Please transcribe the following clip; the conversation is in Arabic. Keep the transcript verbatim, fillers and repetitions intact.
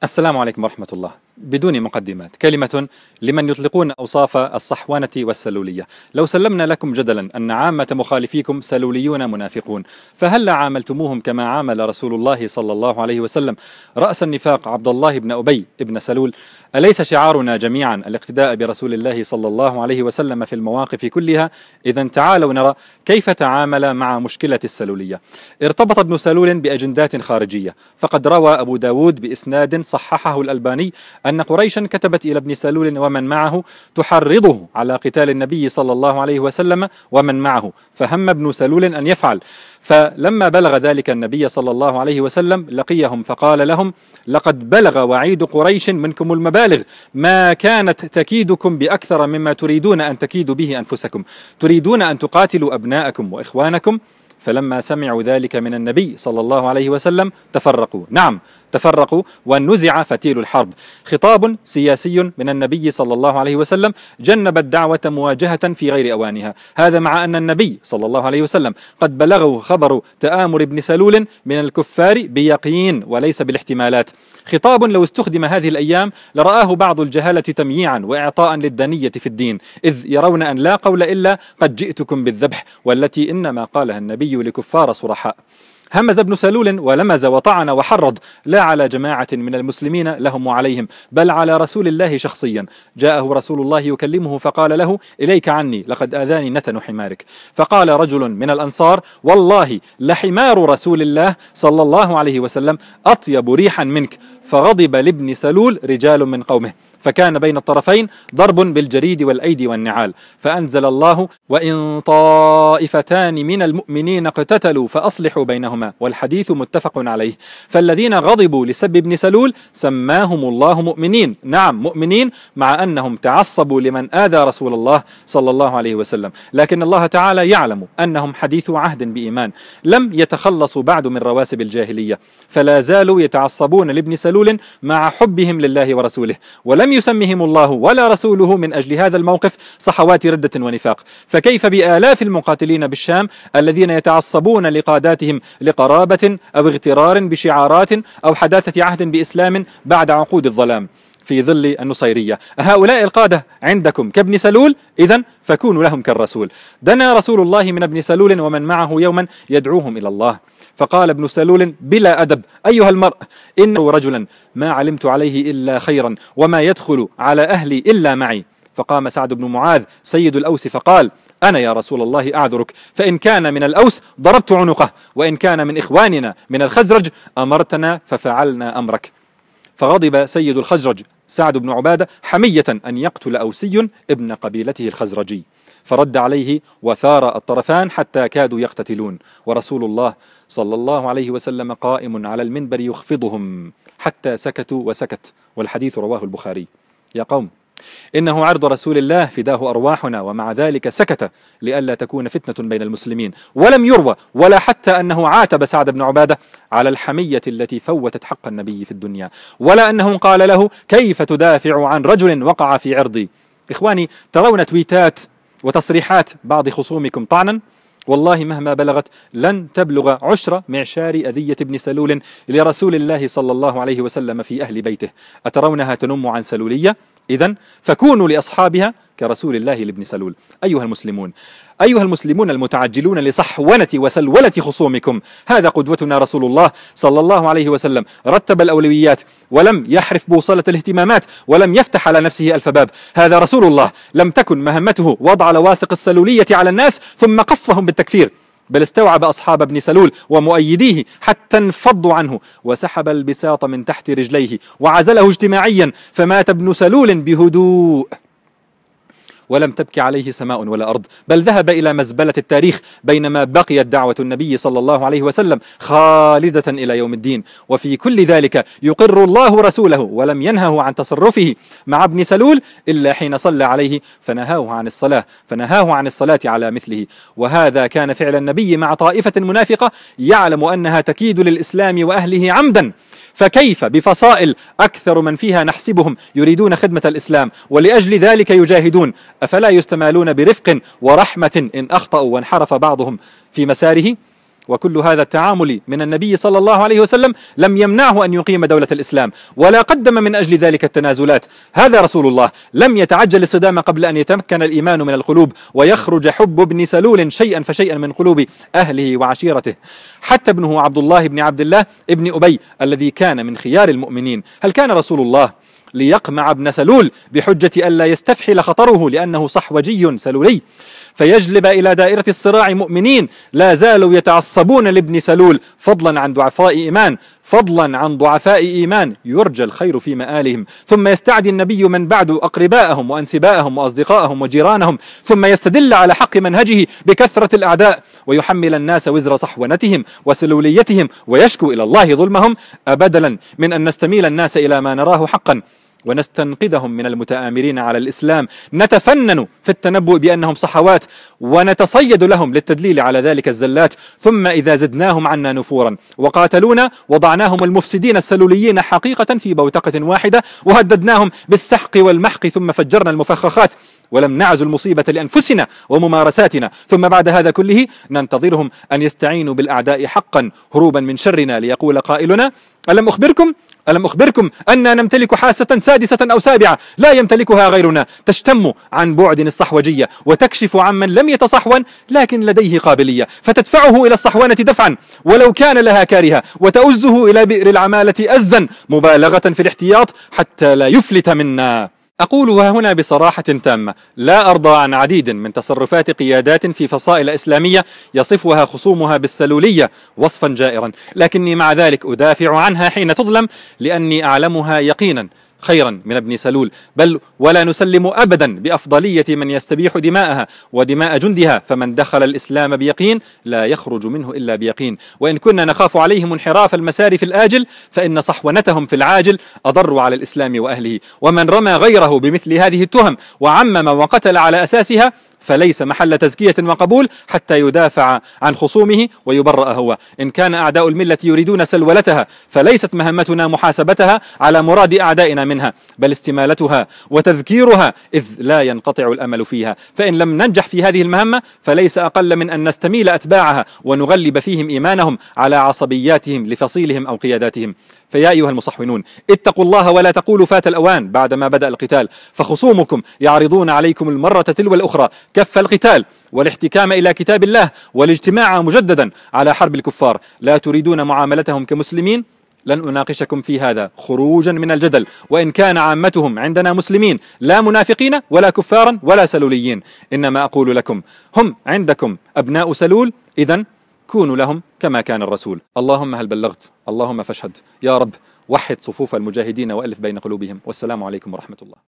السلام عليكم ورحمة الله. بدون مقدمات، كلمة لمن يطلقون أوصاف الصحوانة والسلولية. لو سلمنا لكم جدلا أن عامة مخالفيكم سلوليون منافقون، فهل عاملتموهم كما عامل رسول الله صلى الله عليه وسلم رأس النفاق عبد الله بن أبي بن سلول؟ أليس شعارنا جميعا الاقتداء برسول الله صلى الله عليه وسلم في المواقف كلها؟ إذا تعالوا نرى كيف تعامل مع مشكلة السلولية. ارتبط ابن سلول بأجندات خارجية، فقد روى أبو داود بإسناد صححه الألباني أن قريشا كتبت إلى ابن سلول ومن معه تحرضه على قتال النبي صلى الله عليه وسلم ومن معه، فهم ابن سلول أن يفعل. فلما بلغ ذلك النبي صلى الله عليه وسلم لقيهم فقال لهم: لقد بلغ وعيد قريش منكم المبالغ، ما كانت تكيدكم بأكثر مما تريدون أن تكيدوا به أنفسكم، تريدون أن تقاتلوا أبناءكم وإخوانكم. فلما سمعوا ذلك من النبي صلى الله عليه وسلم تفرقوا، نعم تفرقوا، ونزع فتيل الحرب. خطاب سياسي من النبي صلى الله عليه وسلم جنب الدعوة مواجهة في غير أوانها، هذا مع أن النبي صلى الله عليه وسلم قد بلغه خبر تآمر ابن سلول من الكفار بيقين وليس بالاحتمالات. خطاب لو استخدم هذه الأيام لرآه بعض الجهالة تمييعا وإعطاء للدنية في الدين، إذ يرون أن لا قول إلا قد جئتكم بالذبح، والتي إنما قالها النبي لكفار صرحاء. همز ابن سلول ولمز وطعن وحرض، لا على جماعة من المسلمين لهم وعليهم، بل على رسول الله شخصيا. جاءه رسول الله يكلمه فقال له: إليك عني، لقد آذاني نتن حمارك. فقال رجل من الأنصار: والله لحمار رسول الله صلى الله عليه وسلم أطيب ريحا منك. فغضب لابن سلول رجال من قومه، فكان بين الطرفين ضرب بالجريد والأيدي والنعال، فأنزل الله: وإن طائفتان من المؤمنين اقتتلوا فأصلحوا بينهما، والحديث متفق عليه. فالذين غضبوا لسب ابن سلول سماهم الله مؤمنين، نعم مؤمنين، مع أنهم تعصبوا لمن آذى رسول الله صلى الله عليه وسلم، لكن الله تعالى يعلم أنهم حديث عهد بإيمان، لم يتخلصوا بعد من رواسب الجاهلية، فلا زالوا يتعصبون لابن سلول مع حبهم لله ورسوله، ولم يسمهم الله ولا رسوله من أجل هذا الموقف صحوات ردة ونفاق. فكيف بآلاف المقاتلين بالشام الذين يتعصبون لقاداتهم لقرابة أو اغترار بشعارات أو حداثة عهد بإسلام بعد عقود الظلام في ظل النصيرية؟ هؤلاء القادة عندكم كابن سلول، إذن فكونوا لهم كالرسول. دنا رسول الله من ابن سلول ومن معه يوما يدعوهم إلى الله، فقال ابن سلول بلا أدب: أيها المرء، إنه رجلا ما علمت عليه إلا خيرا، وما يدخل على أهلي إلا معي. فقام سعد بن معاذ سيد الأوس فقال: أنا يا رسول الله أعذرك، فإن كان من الأوس ضربت عنقه، وإن كان من إخواننا من الخزرج أمرتنا ففعلنا أمرك. فغضب سيد الخزرج سعد بن عبادة حمية أن يقتل أوسي ابن قبيلته الخزرجي، فرد عليه وثار الطرفان حتى كادوا يقتتلون، ورسول الله صلى الله عليه وسلم قائم على المنبر يخفضهم حتى سكتوا وسكت، والحديث رواه البخاري. يا قوم، إنه عرض رسول الله فداه أرواحنا، ومع ذلك سكت لئلا تكون فتنة بين المسلمين. ولم يروى ولا حتى أنه عاتب سعد بن عبادة على الحمية التي فوتت حق النبي في الدنيا، ولا أنه قال له: كيف تدافع عن رجل وقع في عرضي؟ إخواني، ترون تويتات وتصريحات بعض خصومكم طعنا، والله مهما بلغت لن تبلغ عشر معشار أذية ابن سلول لرسول الله صلى الله عليه وسلم في أهل بيته. أترونها تنم عن سلولية؟ إذن فكونوا لأصحابها كرسول الله لابن سلول. أيها المسلمون، أيها المسلمون المتعجلون لصحونة وسلولة خصومكم، هذا قدوتنا رسول الله صلى الله عليه وسلم، رتب الأولويات ولم يحرف بوصلة الاهتمامات ولم يفتح على نفسه ألف باب. هذا رسول الله لم تكن مهمته وضع لواصق السلولية على الناس ثم قصفهم بالتكفير، بل استوعب أصحاب ابن سلول ومؤيديه حتى انفضوا عنه، وسحب البساط من تحت رجليه وعزله اجتماعيا، فمات ابن سلول بهدوء، ولم تبكي عليه سماء ولا أرض، بل ذهب إلى مزبلة التاريخ، بينما بقيت دعوة النبي صلى الله عليه وسلم خالدة إلى يوم الدين. وفي كل ذلك يقر الله رسوله ولم ينهه عن تصرفه مع ابن سلول إلا حين صلى عليه فنهاه عن الصلاة فنهاه عن الصلاة على مثله. وهذا كان فعل النبي مع طائفة منافقة يعلم أنها تكيد للإسلام وأهله عمدا، فكيف بفصائل أكثر من فيها نحسبهم يريدون خدمة الإسلام ولأجل ذلك يجاهدون؟ أفلا يستمالون برفق ورحمة إن أخطأوا وانحرف بعضهم في مساره؟ وكل هذا التعامل من النبي صلى الله عليه وسلم لم يمنعه أن يقيم دولة الإسلام، ولا قدم من أجل ذلك التنازلات. هذا رسول الله لم يتعجل الصدام قبل أن يتمكن الإيمان من القلوب ويخرج حب ابن سلول شيئا فشيئا من قلوب أهله وعشيرته. حتى ابنه عبد الله بن عبد الله ابن أبي الذي كان من خيار المؤمنين، هل كان رسول الله ليقمع ابن سلول بحجة ألا يستفحل خطره لأنه صحوجي سلولي فيجلب إلى دائرة الصراع مؤمنين لا زالوا يتعصبون لابن سلول، فضلا عن ضعفاء إيمان فضلا عن ضعفاء إيمان يرجى الخير في مآلهم، ثم يستعدي النبي من بعد أقرباءهم وأنسباءهم وأصدقاءهم وجيرانهم، ثم يستدل على حق منهجه بكثرة الأعداء ويحمل الناس وزر صحونتهم وسلوليتهم ويشكو إلى الله ظلمهم، أبدلا من أن نستميل الناس إلى ما نراه حقا ونستنقذهم من المتآمرين على الإسلام، نتفنن في التنبؤ بأنهم صحوات ونتصيد لهم للتدليل على ذلك الزلات، ثم إذا زدناهم عنا نفورا وقاتلونا وضعناهم المفسدين السلوليين حقيقة في بوتقة واحدة وهددناهم بالسحق والمحق، ثم فجرنا المفخخات ولم نعزل المصيبة لأنفسنا وممارساتنا، ثم بعد هذا كله ننتظرهم أن يستعينوا بالأعداء حقا هروبا من شرنا، ليقول قائلنا: ألم أخبركم ألم أخبركم أننا نمتلك حاسة سادسة أو سابعة لا يمتلكها غيرنا، تشتم عن بعد الصحوجية وتكشف عن من لم يتصحون لكن لديه قابلية، فتدفعه إلى الصحوانة دفعا ولو كان لها كارهة، وتؤزه إلى بئر العمالة أزا مبالغة في الاحتياط حتى لا يفلت منا. أقولها هنا بصراحة تامة: لا أرضى عن عديد من تصرفات قيادات في فصائل إسلامية يصفها خصومها بالسلولية وصفا جائرا، لكني مع ذلك أدافع عنها حين تظلم، لأني أعلمها يقينا خيرا من ابن سلول، بل ولا نسلم أبدا بأفضلية من يستبيح دماءها ودماء جندها، فمن دخل الإسلام بيقين لا يخرج منه إلا بيقين، وإن كنا نخاف عليهم انحراف المسار في الآجل فإن صحونتهم في العاجل أضر على الإسلام وأهله، ومن رمى غيره بمثل هذه التهم وعمم وقتل على أساسها فليس محل تزكية وقبول حتى يدافع عن خصومه ويبرأ هو. إن كان أعداء الملة يريدون سلولتها فليست مهمتنا محاسبتها على مراد أعدائنا منها، بل استمالتها وتذكيرها، إذ لا ينقطع الأمل فيها، فإن لم ننجح في هذه المهمة فليس أقل من أن نستميل أتباعها ونغلب فيهم إيمانهم على عصبياتهم لفصيلهم أو قياداتهم. فيا أيها المصحونون، اتقوا الله ولا تقولوا فات الأوان بعدما بدأ القتال، فخصومكم يعرضون عليكم المرة تلو الأخرى كف القتال والاحتكام إلى كتاب الله والاجتماع مجددا على حرب الكفار. لا تريدون معاملتهم كمسلمين؟ لن أناقشكم في هذا خروجا من الجدل، وإن كان عامتهم عندنا مسلمين لا منافقين ولا كفارا ولا سلوليين، إنما أقول لكم: هم عندكم أبناء سلول، إذن كونوا لهم كما كان الرسول. اللهم هل بلغت؟ اللهم فاشهد. يا رب وحد صفوف المجاهدين وألف بين قلوبهم. والسلام عليكم ورحمة الله.